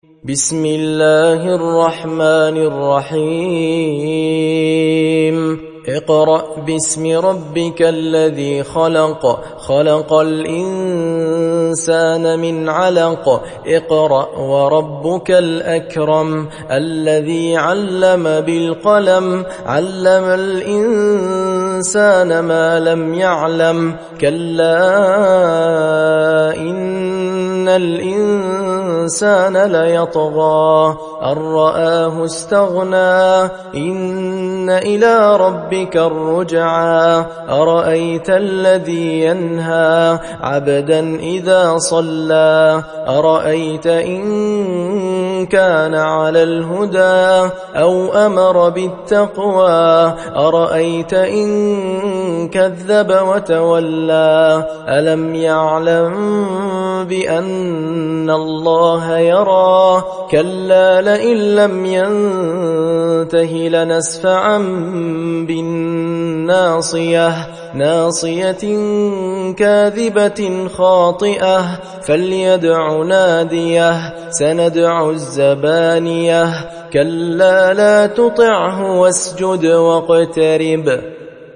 بسم الله الرحمن الرحيم اقرأ باسم ربك الذي خلق خلق الإنسان من علق اقرأ وربك الأكرم الذي علم بالقلم علم الإنسان ما لم يعلم كلا إن الإنسان ليطغى أن رآه استغنى إن إلى ربك الرجعى أرأيت الذي ينهى عبدا إذا صلى أرأيت إن كان على الهدى أو أمر بالتقوى أرأيت إن كذب وتولى ألم يعلم بأن الله يرى كلا لئن لم ينته لنسفعا بالناصية ناصية كاذبة خاطئة فليدع ناديه سندع الزبانية كلا لا تطعه واسجد واقترب